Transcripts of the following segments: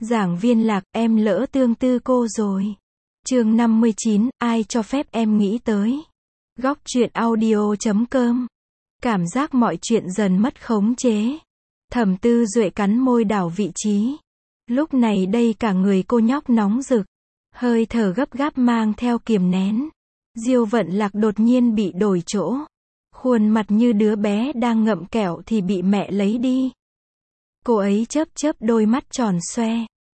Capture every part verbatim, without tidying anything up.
Giảng viên Lạc, em lỡ tương tư cô rồi. Chương năm mươi chín, ai cho phép em nghĩ tới. Góc truyện audio chấm com. Cảm giác mọi chuyện dần mất khống chế. Thẩm Tư Duệ cắn môi đảo vị trí. Lúc này đây cả người cô nhóc nóng rực. Hơi thở gấp gáp mang theo kiềm nén. Diêu Vận Lạc đột nhiên bị đổi chỗ. Khuôn mặt như đứa bé đang ngậm kẹo thì bị mẹ lấy đi. Cô ấy chớp chớp đôi mắt tròn xoe.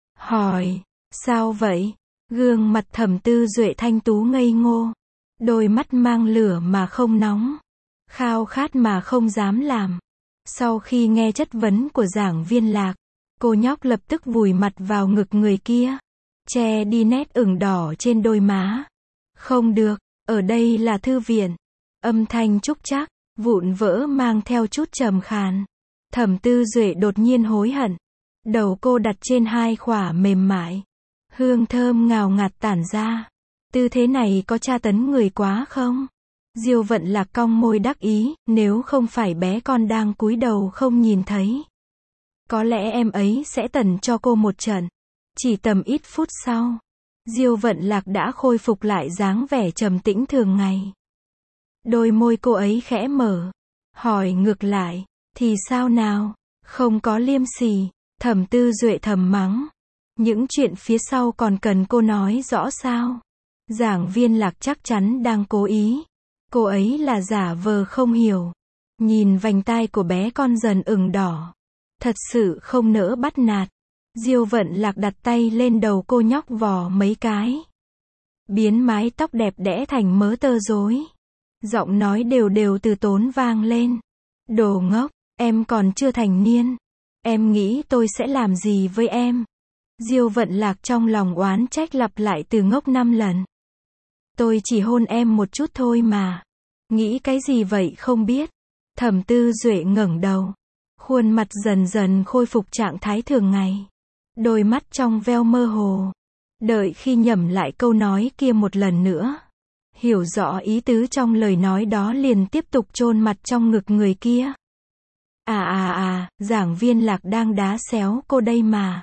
Hỏi, sao vậy? Gương mặt Thẩm Tư Duệ thanh tú ngây ngô. Đôi mắt mang lửa mà không nóng. Khao khát mà không dám làm. Sau khi nghe chất vấn của giảng viên Lạc, cô nhóc lập tức vùi mặt vào ngực người kia. Che đi nét ửng đỏ trên đôi má. Không được, ở đây là thư viện. Âm thanh trúc trác, vụn vỡ mang theo chút trầm khàn. Thẩm Tư Duệ đột nhiên hối hận. Đầu cô đặt trên hai khỏa mềm mại. Hương thơm ngào ngạt tản ra. Tư thế này có tra tấn người quá không? Diêu Vận Lạc cong môi đắc ý, nếu không phải bé con đang cúi đầu không nhìn thấy. Có lẽ em ấy sẽ tẩn cho cô một trận. Chỉ tầm ít phút sau, Diêu Vận Lạc đã khôi phục lại dáng vẻ trầm tĩnh thường ngày. Đôi môi cô ấy khẽ mở. Hỏi ngược lại, thì sao nào? Không có liêm sỉ. Thẩm Tư Duệ thầm mắng. Những chuyện phía sau còn cần cô nói rõ sao? Giảng viên Lạc chắc chắn đang cố ý. Cô ấy là giả vờ không hiểu. Nhìn vành tai của bé con dần ửng đỏ. Thật sự không nỡ bắt nạt. Diêu Vận Lạc đặt tay lên đầu cô nhóc vò mấy cái. Biến mái tóc đẹp đẽ thành mớ tơ rối. Giọng nói đều đều từ tốn vang lên. Đồ ngốc, em còn chưa thành niên. Em nghĩ tôi sẽ làm gì với em? Diêu Vận Lạc trong lòng oán trách lặp lại từ ngốc năm lần. Tôi chỉ hôn em một chút thôi mà. Nghĩ cái gì vậy không biết. Thẩm Tư Duệ ngẩng đầu. Khuôn mặt dần dần khôi phục trạng thái thường ngày. Đôi mắt trong veo mơ hồ. Đợi khi nhẩm lại câu nói kia một lần nữa. Hiểu rõ ý tứ trong lời nói đó liền tiếp tục chôn mặt trong ngực người kia. À à à, giảng viên Lạc đang đá xéo cô đây mà.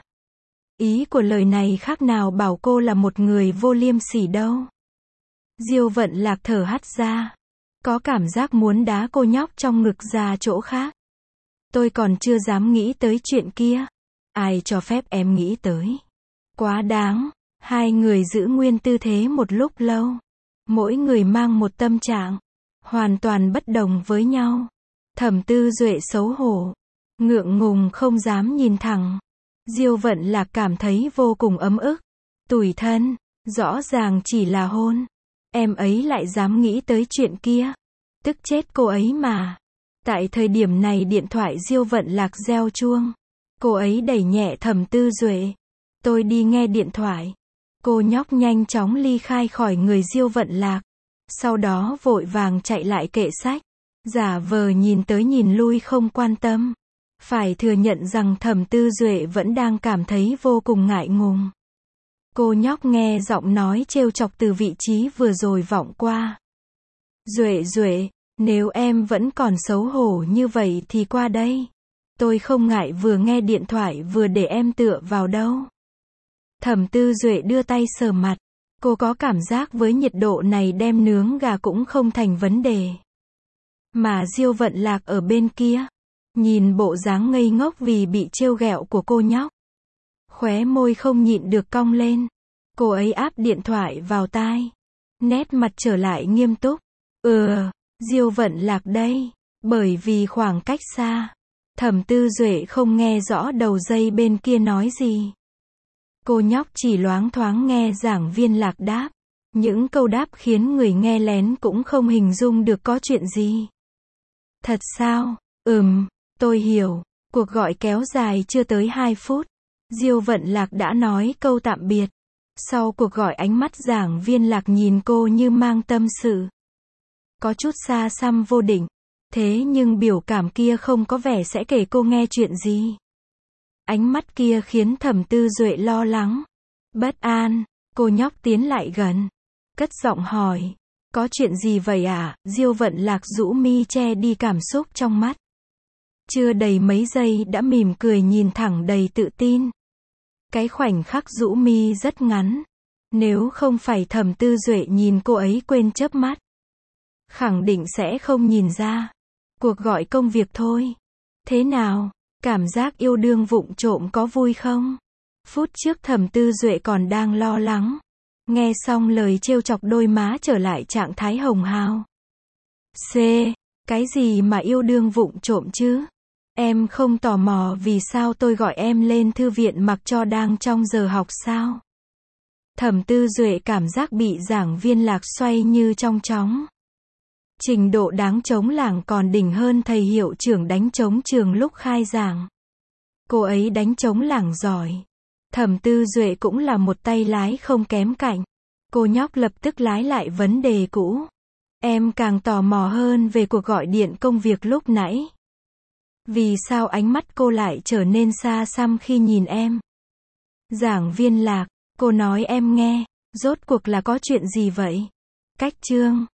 Ý của lời này khác nào bảo cô là một người vô liêm sỉ đâu. Diêu Vận Lạc thở hắt ra. Có cảm giác muốn đá cô nhóc trong ngực ra chỗ khác. Tôi còn chưa dám nghĩ tới chuyện kia. Ai cho phép em nghĩ tới? Quá đáng. Hai người giữ nguyên tư thế một lúc lâu. Mỗi người mang một tâm trạng. Hoàn toàn bất đồng với nhau. Thẩm Tư Duệ xấu hổ. Ngượng ngùng không dám nhìn thẳng. Diêu Vận Lạc cảm thấy vô cùng ấm ức. Tủi thân. Rõ ràng chỉ là hôn. Em ấy lại dám nghĩ tới chuyện kia. Tức chết cô ấy mà. Tại thời điểm này điện thoại Diêu Vận Lạc reo chuông. Cô ấy đẩy nhẹ Thẩm Tư Duệ. Tôi đi nghe điện thoại. Cô nhóc nhanh chóng ly khai khỏi người Diêu Vận Lạc. Sau đó vội vàng chạy lại kệ sách. Giả vờ nhìn tới nhìn lui không quan tâm. Phải thừa nhận rằng Thẩm Tư Duệ vẫn đang cảm thấy vô cùng ngại ngùng. Cô nhóc nghe giọng nói trêu chọc từ vị trí vừa rồi vọng qua. Duệ Duệ, nếu em vẫn còn xấu hổ như vậy thì qua đây. Tôi không ngại vừa nghe điện thoại vừa để em tựa vào đâu. Thẩm Tư Duệ đưa tay sờ mặt. Cô có cảm giác với nhiệt độ này đem nướng gà cũng không thành vấn đề. Mà Diêu Vận Lạc ở bên kia. Nhìn bộ dáng ngây ngốc vì bị trêu ghẹo của cô nhóc. Khóe môi không nhịn được cong lên. Cô ấy áp điện thoại vào tai. Nét mặt trở lại nghiêm túc. Ừ, Diêu Vận Lạc đây. Bởi vì khoảng cách xa. Thẩm Tư Duệ không nghe rõ đầu dây bên kia nói gì. Cô nhóc chỉ loáng thoáng nghe giảng viên Lạc đáp. Những câu đáp khiến người nghe lén cũng không hình dung được có chuyện gì. Thật sao? Ừm, tôi hiểu. Cuộc gọi kéo dài chưa tới hai phút. Diêu Vận Lạc đã nói câu tạm biệt. Sau cuộc gọi ánh mắt giảng viên Lạc nhìn cô như mang tâm sự. Có chút xa xăm vô định. Thế nhưng biểu cảm kia không có vẻ sẽ kể cô nghe chuyện gì. Ánh mắt kia khiến Thẩm Tư Duệ lo lắng. Bất an. Cô nhóc tiến lại gần. Cất giọng hỏi. Có chuyện gì vậy ạ? À? Diêu Vận Lạc rũ mi che đi cảm xúc trong mắt. Chưa đầy mấy giây đã mỉm cười nhìn thẳng đầy tự tin. Cái khoảnh khắc rũ mi rất ngắn. Nếu không phải Thẩm Tư Duệ nhìn cô ấy quên chớp mắt, khẳng định sẽ không nhìn ra. Cuộc gọi công việc thôi. Thế nào? Cảm giác yêu đương vụng trộm có vui không? Phút trước Thẩm Tư Duệ còn đang lo lắng. Nghe xong lời trêu chọc đôi má trở lại trạng thái hồng hào. C. Cái gì mà yêu đương vụng trộm chứ? Em không tò mò vì sao tôi gọi em lên thư viện mặc cho đang trong giờ học sao? Thẩm Tư Duệ cảm giác bị giảng viên lạc xoay như trong chóng. Trình độ đáng trống lảng còn đỉnh hơn thầy hiệu trưởng đánh trống trường lúc khai giảng. Cô ấy đánh trống lảng giỏi. Thẩm Tư Duệ cũng là một tay lái không kém cạnh. Cô nhóc lập tức lái lại vấn đề cũ. Em càng tò mò hơn về cuộc gọi điện công việc lúc nãy. Vì sao ánh mắt cô lại trở nên xa xăm khi nhìn em? Giảng viên lạc, cô nói em nghe, rốt cuộc là có chuyện gì vậy? Cách chương